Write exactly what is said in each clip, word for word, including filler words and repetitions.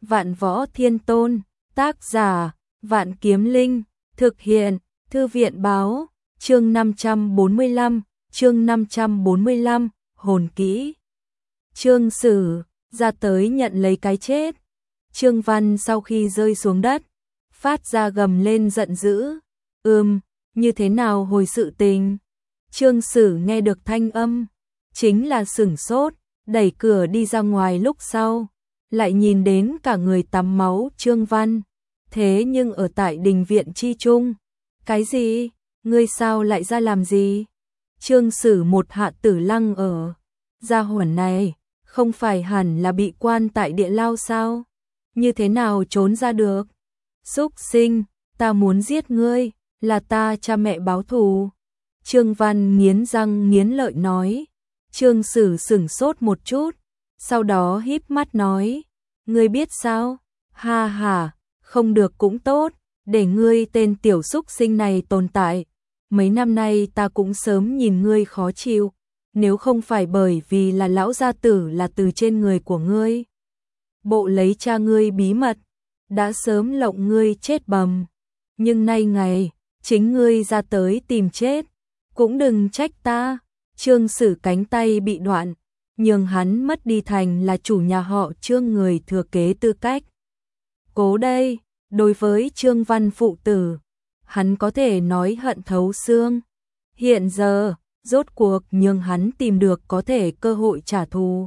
Vạn Võ Thiên Tôn, tác giả, Vạn Kiếm Linh, thực hiện, Thư viện báo, chương năm trăm bốn mươi lăm, chương năm trăm bốn mươi lăm, hồn kỹ. Trương Sử, ra tới nhận lấy cái chết. Trương Văn sau khi rơi xuống đất, phát ra gầm lên giận dữ. Ừm, như thế nào hồi sự tình? Trương Sử nghe được thanh âm, chính là sửng sốt, đẩy cửa đi ra ngoài lúc sau, lại nhìn đến cả người tắm máu Trương Văn. Thế nhưng ở tại đình viện chi trung, cái gì? Ngươi sao lại ra làm gì? Trương Sử một hạ tử lăng ở. Gia hỏa này, không phải hẳn là bị quan tại địa lao sao? Như thế nào trốn ra được? Súc sinh, ta muốn giết ngươi, là ta cha mẹ báo thù. Trương Văn nghiến răng nghiến lợi nói. Trương Sử sửng sốt một chút, sau đó híp mắt nói, ngươi biết sao? Ha ha, không được cũng tốt, để ngươi tên tiểu súc sinh này tồn tại. Mấy năm nay ta cũng sớm nhìn ngươi khó chịu, nếu không phải bởi vì là lão gia tử là từ trên người của ngươi. Bộ lấy cha ngươi bí mật, đã sớm lộng ngươi chết bầm. Nhưng nay ngày, chính ngươi ra tới tìm chết, cũng đừng trách ta. Trương Sử cánh tay bị đoạn, nhường hắn mất đi thành là chủ nhà họ Trương người thừa kế tư cách. Cố đây, đối với Trương Văn phụ tử, hắn có thể nói hận thấu xương. Hiện giờ, rốt cuộc nhường hắn tìm được có thể cơ hội trả thù.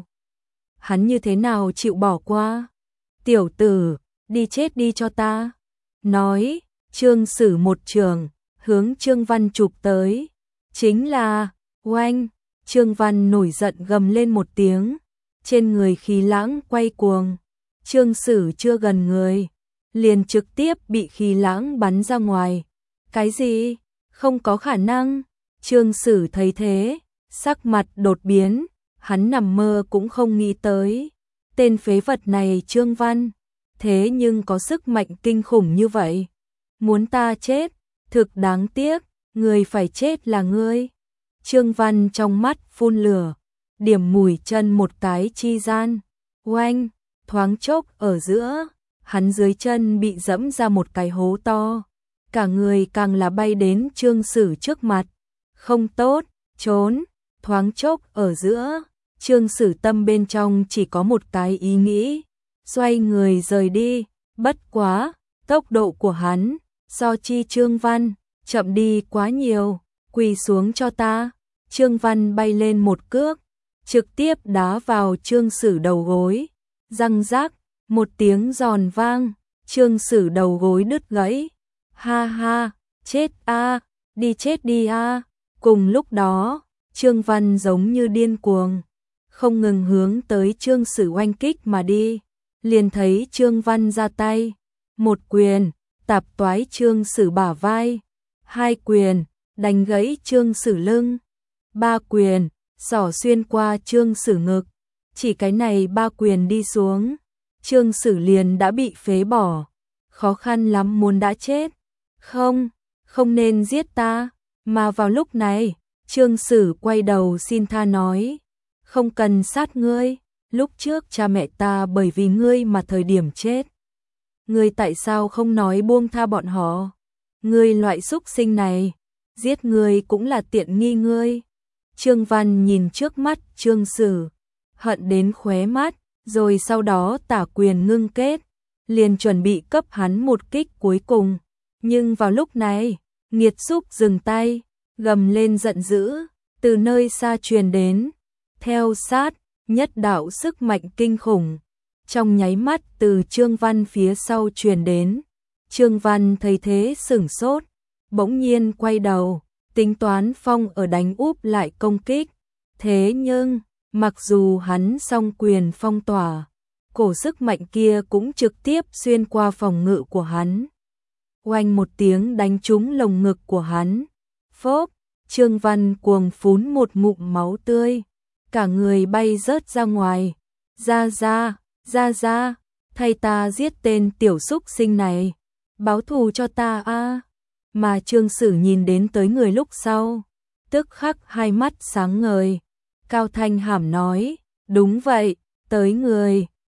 Hắn như thế nào chịu bỏ qua? Tiểu tử, đi chết đi cho ta. Nói, Trương Sử một trường, hướng Trương Văn chụp tới. Chính là, oanh, Trương Văn nổi giận gầm lên một tiếng. Trên người khí lãng quay cuồng. Trương Sử chưa gần người, liền trực tiếp bị khí lãng bắn ra ngoài. Cái gì? Không có khả năng. Trương Sử thấy thế, sắc mặt đột biến, hắn nằm mơ cũng không nghĩ tới. Tên phế vật này Trương Văn, thế nhưng có sức mạnh kinh khủng như vậy. Muốn ta chết, thực đáng tiếc, người phải chết là ngươi. Trương Văn trong mắt phun lửa, điểm mùi chân một cái chi gian. Oanh, thoáng chốc ở giữa, hắn dưới chân bị dẫm ra một cái hố to. Cả người càng là bay đến Trương Sử trước mặt. Không tốt, trốn, thoáng chốc ở giữa. Trương Sử tâm bên trong chỉ có một cái ý nghĩ, xoay người rời đi. Bất quá, tốc độ của hắn, so chi Trương Văn, chậm đi quá nhiều. Quỳ xuống cho ta. Trương Văn bay lên một cước, trực tiếp đá vào Trương Sử đầu gối. Răng rác, một tiếng giòn vang, Trương Sử đầu gối đứt gãy. Ha ha, chết a, đi chết đi a. Cùng lúc đó, Trương Văn giống như điên cuồng, không ngừng hướng tới Trương Sử oanh kích mà đi. Liền thấy Trương Văn ra tay, một quyền, tạp toái Trương Sử bả vai. Hai quyền, đánh gãy Trương Sử lưng. Ba quyền, xỏ xuyên qua Trương Sử ngực. Chỉ cái này ba quyền đi xuống, Trương Sử liền đã bị phế bỏ. Khó khăn lắm muốn đã chết. Không, không nên giết ta. Mà vào lúc này, Trương Sử quay đầu xin tha nói, không cần sát ngươi, lúc trước cha mẹ ta bởi vì ngươi mà thời điểm chết. Ngươi tại sao không nói buông tha bọn họ? Ngươi loại xúc sinh này, giết ngươi cũng là tiện nghi ngươi. Trương Văn nhìn trước mắt Trương Sử, hận đến khóe mắt, rồi sau đó tả quyền ngưng kết, liền chuẩn bị cấp hắn một kích cuối cùng. Nhưng vào lúc này, nghiệt xúc dừng tay, gầm lên giận dữ, từ nơi xa truyền đến. Theo sát, nhất đạo sức mạnh kinh khủng, trong nháy mắt từ Trương Văn phía sau truyền đến. Trương Văn thấy thế sửng sốt, bỗng nhiên quay đầu, tính toán phong ở đánh úp lại công kích. Thế nhưng, mặc dù hắn song quyền phong tỏa, cổ sức mạnh kia cũng trực tiếp xuyên qua phòng ngự của hắn. Oanh một tiếng đánh trúng lồng ngực của hắn. Phốp, Trương Văn cuồng phún một ngụm máu tươi, cả người bay rớt ra ngoài. Ra ra, ra ra, thay ta giết tên tiểu súc sinh này, báo thù cho ta a. Mà Trương Sử nhìn đến tới người lúc sau, tức khắc hai mắt sáng ngời, cao thanh hàm nói, đúng vậy, tới người.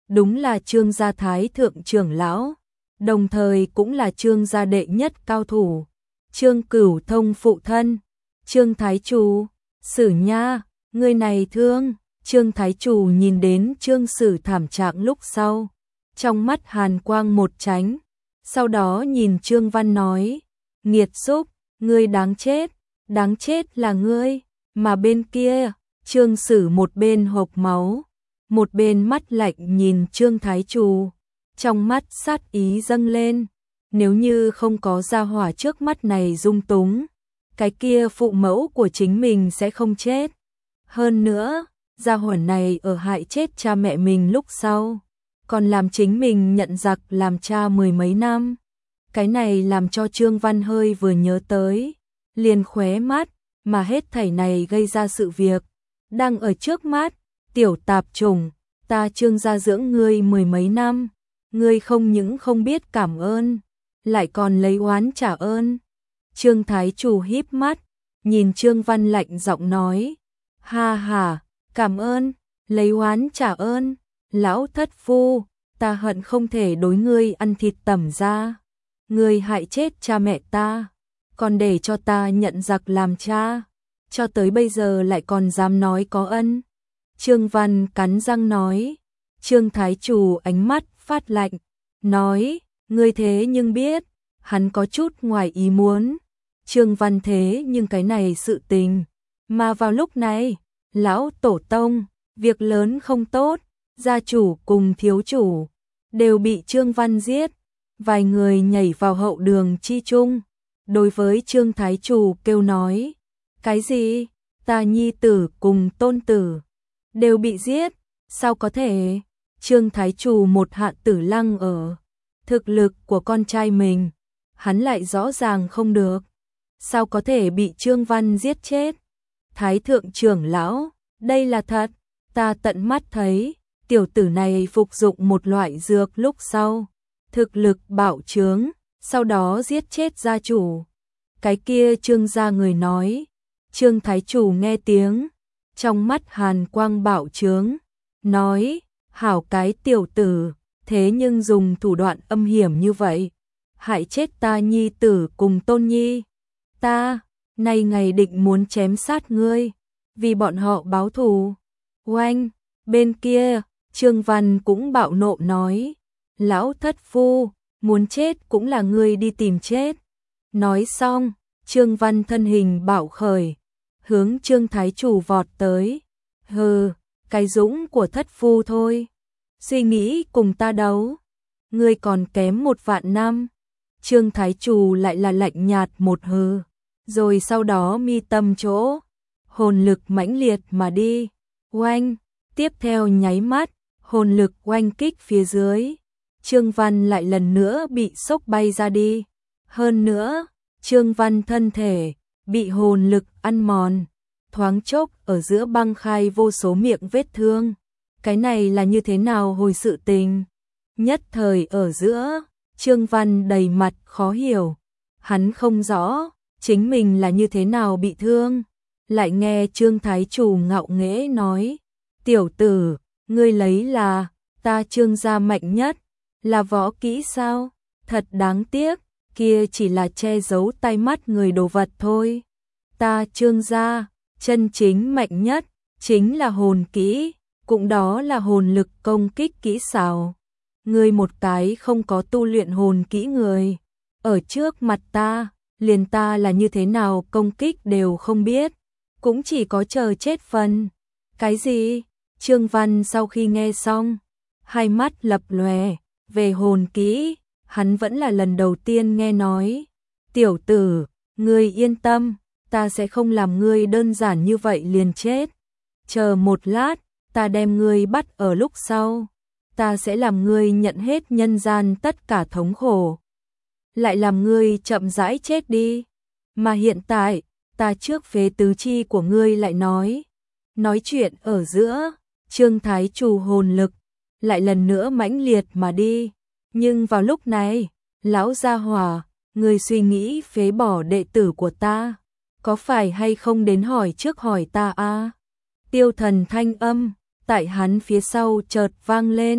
đúng là Trương gia thái thượng trưởng lão, đồng thời cũng là Trương gia đệ nhất cao thủ. Trương Cửu Thông phụ thân, Trương Thái Chủ, Sử nha, người này thương. Trương Thái Chủ nhìn đến Trương Sử thảm trạng lúc sau, trong mắt hàn quang một tránh, sau đó nhìn Trương Văn nói, nghiệt xúc, ngươi đáng chết, đáng chết là ngươi, mà bên kia, Trương Sử một bên hộc máu, một bên mắt lạnh nhìn Trương Thái Chủ, trong mắt sát ý dâng lên, nếu như không có gia hỏa trước mắt này dung túng, cái kia phụ mẫu của chính mình sẽ không chết. Hơn nữa, gia hỏa này ở hại chết cha mẹ mình lúc sau, còn làm chính mình nhận giặc làm cha mười mấy năm. Cái này làm cho Trương Văn hơi vừa nhớ tới, liền khóe mắt, mà hết thảy này gây ra sự việc đang ở trước mắt. Tiểu tạp chủng, ta Trương gia dưỡng ngươi mười mấy năm, ngươi không những không biết cảm ơn, lại còn lấy oán trả ơn. Trương Thái Chủ híp mắt, nhìn Trương Văn lạnh giọng nói, ha ha, cảm ơn, lấy oán trả ơn, lão thất phu, ta hận không thể đối ngươi ăn thịt tẩm ra. Ngươi hại chết cha mẹ ta, còn để cho ta nhận giặc làm cha, cho tới bây giờ lại còn dám nói có ân. Trương Văn cắn răng nói. Trương Thái Chủ ánh mắt phát lạnh, nói, ngươi thế nhưng biết, hắn có chút ngoài ý muốn. Trương Văn thế nhưng cái này sự tình, mà vào lúc này, lão tổ tông, việc lớn không tốt, gia chủ cùng thiếu chủ, đều bị Trương Văn giết. Vài người nhảy vào hậu đường chi chung, đối với Trương Thái Chủ kêu nói, cái gì, ta nhi tử cùng tôn tử, đều bị giết, sao có thể? Trương Thái Chủ một hạ tử lăng ở, thực lực của con trai mình, hắn lại rõ ràng không được, sao có thể bị Trương Văn giết chết? Thái thượng trưởng lão, đây là thật, ta tận mắt thấy, tiểu tử này phục dụng một loại dược lúc sau, thực lực bạo trướng, sau đó giết chết gia chủ. Cái kia Trương gia người nói, Trương Thái Chủ nghe tiếng, trong mắt hàn quang bạo trướng, nói, hảo cái tiểu tử, thế nhưng dùng thủ đoạn âm hiểm như vậy, hại chết ta nhi tử cùng tôn nhi. Ta, nay ngày định muốn chém sát ngươi, vì bọn họ báo thù. Oanh, bên kia, Trương Văn cũng bạo nộ nói, lão thất phu, muốn chết cũng là ngươi đi tìm chết. Nói xong, Trương Văn thân hình bạo khởi, hướng Trương Thái Chủ vọt tới. Hừ, cái dũng của thất phu thôi, suy nghĩ cùng ta đấu, ngươi còn kém một vạn năm. Trương Thái Chủ lại là lạnh nhạt một hừ, rồi sau đó mi tâm chỗ, hồn lực mãnh liệt mà đi. Oanh, tiếp theo nháy mắt, hồn lực oanh kích phía dưới, Trương Văn lại lần nữa bị sốc bay ra đi. Hơn nữa, Trương Văn thân thể bị hồn lực ăn mòn, thoáng chốc ở giữa băng khai vô số miệng vết thương. Cái này là như thế nào hồi sự tình? Nhất thời ở giữa, Trương Văn đầy mặt khó hiểu, hắn không rõ chính mình là như thế nào bị thương. Lại nghe Trương Thái Chủ ngạo nghễ nói, tiểu tử, ngươi lấy là ta Trương gia mạnh nhất, là võ kỹ sao? Thật đáng tiếc, kia chỉ là che giấu tai mắt người đồ vật thôi. Ta Trương gia, chân chính mạnh nhất, chính là hồn kỹ, cũng đó là hồn lực công kích kỹ xảo. Ngươi một cái không có tu luyện hồn kỹ người, ở trước mặt ta, liền ta là như thế nào công kích đều không biết, cũng chỉ có chờ chết phần. Cái gì? Trương Văn sau khi nghe xong, hai mắt lập lòe, về hồn kỹ, hắn vẫn là lần đầu tiên nghe nói. Tiểu tử, ngươi yên tâm, ta sẽ không làm ngươi đơn giản như vậy liền chết. Chờ một lát, ta đem ngươi bắt ở lúc sau, ta sẽ làm ngươi nhận hết nhân gian tất cả thống khổ, lại làm ngươi chậm rãi chết đi. Mà hiện tại, ta trước phế tứ chi của ngươi lại nói. Nói chuyện ở giữa, Trương Thái Chủ hồn lực lại lần nữa mãnh liệt mà đi. Nhưng vào lúc này, lão gia hỏa, ngươi suy nghĩ phế bỏ đệ tử của ta, có phải hay không đến hỏi trước hỏi ta a? À? Tiêu Thần thanh âm tại hắn phía sau chợt vang lên,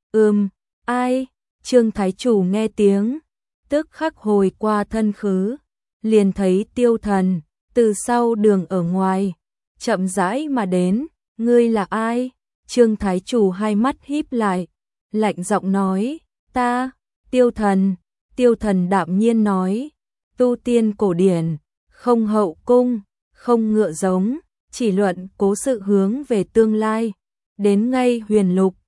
Ừm, ai? Trương Thái Chủ nghe tiếng, tức khắc hồi qua thân khứ, liền thấy Tiêu Thần từ sau đường ở ngoài chậm rãi mà đến. Ngươi là ai? Trương Thái Chủ hai mắt híp lại, lạnh giọng nói, ta, Tiêu Thần. Tiêu Thần đạm nhiên nói, tu tiên cổ điển, không hậu cung, không ngựa giống, chỉ luận cố sự hướng về tương lai, đến ngay huyền lục,